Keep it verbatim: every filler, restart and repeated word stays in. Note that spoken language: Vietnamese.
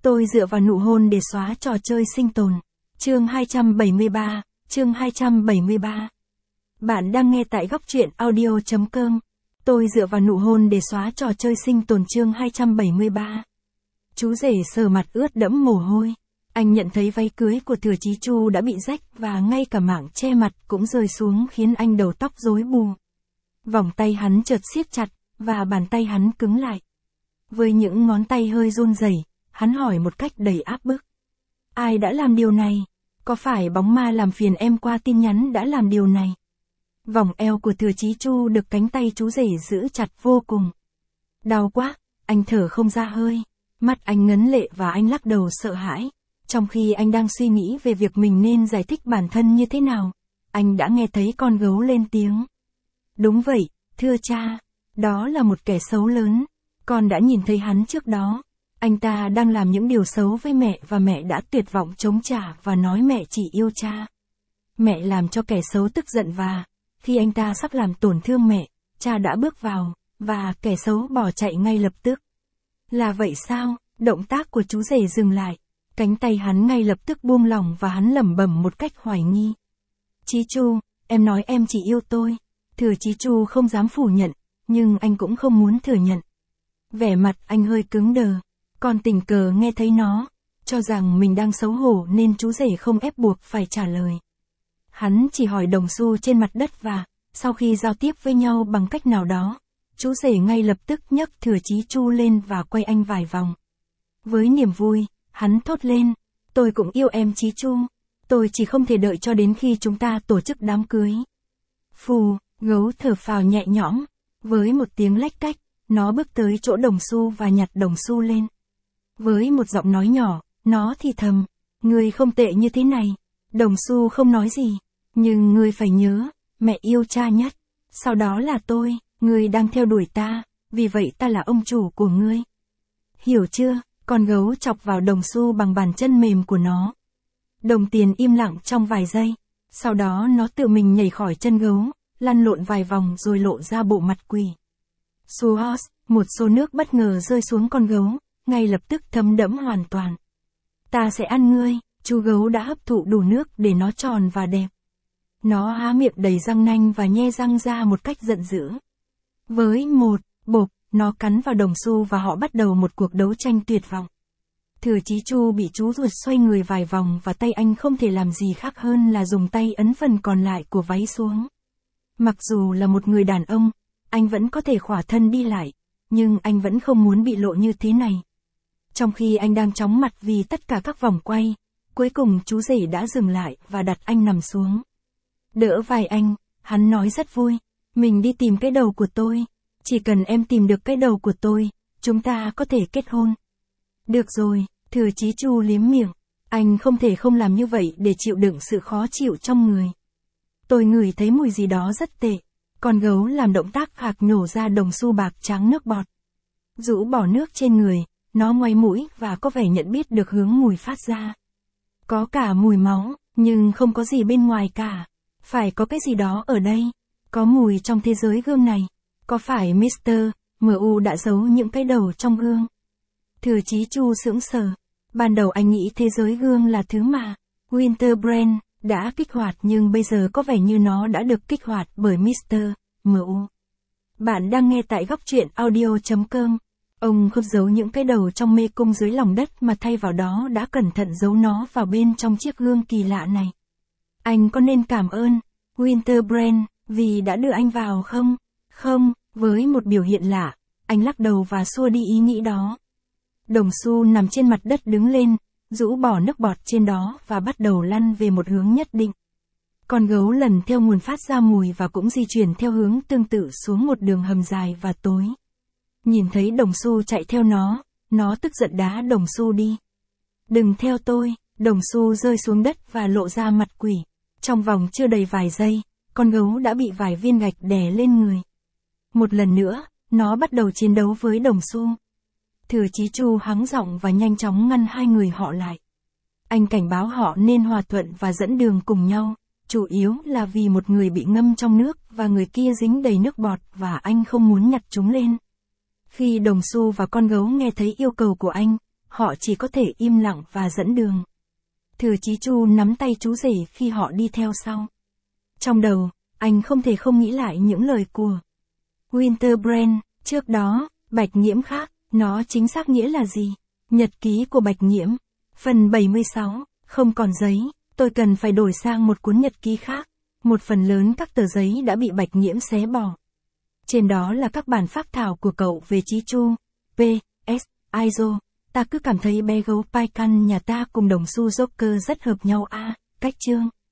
Tôi dựa vào nụ hôn để xóa trò chơi sinh tồn. Chương hai trăm bảy mươi ba, chương hai trăm bảy mươi ba. Bạn đang nghe tại góc truyện audio chấm com. Tôi dựa vào nụ hôn để xóa trò chơi sinh tồn chương hai trăm bảy mươi ba. Chú rể sờ mặt ướt đẫm mồ hôi. Anh nhận thấy váy cưới của Thừa Chí Chu đã bị rách và ngay cả mảng che mặt cũng rơi xuống khiến anh đầu tóc rối bù. Vòng tay hắn chợt siết chặt, và bàn tay hắn cứng lại. Với những ngón tay hơi run rẩy, hắn hỏi một cách đầy áp bức. Ai đã làm điều này? Có phải bóng ma làm phiền em qua tin nhắn đã làm điều này? Vòng eo của Thừa Chí Chu được cánh tay chú rể giữ chặt vô cùng. Đau quá, anh thở không ra hơi. Mắt anh ngấn lệ và anh lắc đầu sợ hãi. Trong khi anh đang suy nghĩ về việc mình nên giải thích bản thân như thế nào, anh đã nghe thấy con gấu lên tiếng. Đúng vậy, thưa cha. Đó là một kẻ xấu lớn. Con đã nhìn thấy hắn trước đó. Anh ta đang làm những điều xấu với mẹ và mẹ đã tuyệt vọng chống trả và nói mẹ chỉ yêu cha. Mẹ làm cho kẻ xấu tức giận và, khi anh ta sắp làm tổn thương mẹ, cha đã bước vào, và kẻ xấu bỏ chạy ngay lập tức. Là vậy sao? Động tác của chú rể dừng lại. Cánh tay hắn ngay lập tức buông lỏng và hắn lẩm bẩm một cách hoài nghi. Chí Chu, em nói em chỉ yêu tôi. Thừa Chí Chu không dám phủ nhận, nhưng anh cũng không muốn thừa nhận. Vẻ mặt anh hơi cứng đờ. Còn tình cờ nghe thấy nó, cho rằng mình đang xấu hổ nên chú rể không ép buộc phải trả lời. Hắn chỉ hỏi đồng xu trên mặt đất và, sau khi giao tiếp với nhau bằng cách nào đó, chú rể ngay lập tức nhấc Thừa Chí Chu lên và quay anh vài vòng. Với niềm vui, hắn thốt lên, tôi cũng yêu em Chí Chu, tôi chỉ không thể đợi cho đến khi chúng ta tổ chức đám cưới. Phù, gấu thở phào nhẹ nhõm, với một tiếng lách cách, nó bước tới chỗ đồng xu và nhặt đồng xu lên. Với một giọng nói nhỏ, nó thì thầm, ngươi không tệ như thế này. Đồng xu không nói gì, nhưng ngươi phải nhớ, mẹ yêu cha nhất, sau đó là tôi, ngươi đang theo đuổi ta, vì vậy ta là ông chủ của ngươi. Hiểu chưa? Con gấu chọc vào đồng xu bằng bàn chân mềm của nó. Đồng tiền im lặng trong vài giây, sau đó nó tự mình nhảy khỏi chân gấu, lăn lộn vài vòng rồi lộ ra bộ mặt quỷ. Swoosh, một xô nước bất ngờ rơi xuống con gấu, ngay lập tức thấm đẫm hoàn toàn. Ta sẽ ăn ngươi, chú gấu đã hấp thụ đủ nước để nó tròn và đẹp. Nó há miệng đầy răng nanh và nhe răng ra một cách giận dữ. Với một, bộp, nó cắn vào đồng xu và họ bắt đầu một cuộc đấu tranh tuyệt vọng. Thừa Chí Chu bị chú ruột xoay người vài vòng và tay anh không thể làm gì khác hơn là dùng tay ấn phần còn lại của váy xuống. Mặc dù là một người đàn ông, anh vẫn có thể khỏa thân đi lại, nhưng anh vẫn không muốn bị lộ như thế này. Trong khi anh đang chóng mặt vì tất cả các vòng quay, cuối cùng chú rể đã dừng lại và đặt anh nằm xuống. Đỡ vai anh, hắn nói rất vui, mình đi tìm cái đầu của tôi, chỉ cần em tìm được cái đầu của tôi, chúng ta có thể kết hôn. Được rồi, Thừa Chí Chu liếm miệng, anh không thể không làm như vậy để chịu đựng sự khó chịu trong người. Tôi ngửi thấy mùi gì đó rất tệ. Con gấu làm động tác khạc nhổ ra đồng xu bạc trắng nước bọt. Rũ bỏ nước trên người, nó ngoáy mũi và có vẻ nhận biết được hướng mùi phát ra. Có cả mùi máu, nhưng không có gì bên ngoài cả. Phải có cái gì đó ở đây. Có mùi trong thế giới gương này. Có phải mít tơ em u đã giấu những cái đầu trong gương? Thừa Chí Chu sững sờ. Ban đầu anh nghĩ thế giới gương là thứ mà Winterbrand đã kích hoạt nhưng bây giờ có vẻ như nó đã được kích hoạt bởi mít tơ em u. Bạn đang nghe tại góc truyện audio chấm com. Ông không giấu những cái đầu trong mê cung dưới lòng đất mà thay vào đó đã cẩn thận giấu nó vào bên trong chiếc gương kỳ lạ này. Anh có nên cảm ơn Winterbrand vì đã đưa anh vào không? Không, với một biểu hiện lạ, anh lắc đầu và xua đi ý nghĩ đó. Đồng xu nằm trên mặt đất đứng lên, rũ bỏ nước bọt trên đó và bắt đầu lăn về một hướng nhất định. Con gấu lần theo nguồn phát ra mùi và cũng di chuyển theo hướng tương tự xuống một đường hầm dài và tối. Nhìn thấy đồng xu chạy theo nó, nó tức giận đá đồng xu đi. Đừng theo tôi, đồng xu rơi xuống đất và lộ ra mặt quỷ. Trong vòng chưa đầy vài giây, con gấu đã bị vài viên gạch đè lên người. Một lần nữa, nó bắt đầu chiến đấu với đồng xu. Thừa Chí Chu hắng giọng và nhanh chóng ngăn hai người họ lại. Anh cảnh báo họ nên hòa thuận và dẫn đường cùng nhau, chủ yếu là vì một người bị ngâm trong nước và người kia dính đầy nước bọt và anh không muốn nhặt chúng lên. Khi đồng xu và con gấu nghe thấy yêu cầu của anh, họ chỉ có thể im lặng và dẫn đường. Thừa Chí Chu nắm tay chú rể khi họ đi theo sau. Trong đầu, anh không thể không nghĩ lại những lời của Winterbrand, trước đó, Bạch Nhiễm khác, nó chính xác nghĩa là gì? Nhật ký của Bạch Nhiễm. Phần bảy mươi sáu, không còn giấy, tôi cần phải đổi sang một cuốn nhật ký khác. Một phần lớn các tờ giấy đã bị Bạch Nhiễm xé bỏ. Trên đó là các bản phác thảo của cậu về Chí Chu. P S Aizo, ta cứ cảm thấy bé gấu Pai Căn nhà ta cùng đồng xu Joker rất hợp nhau a, cách chương.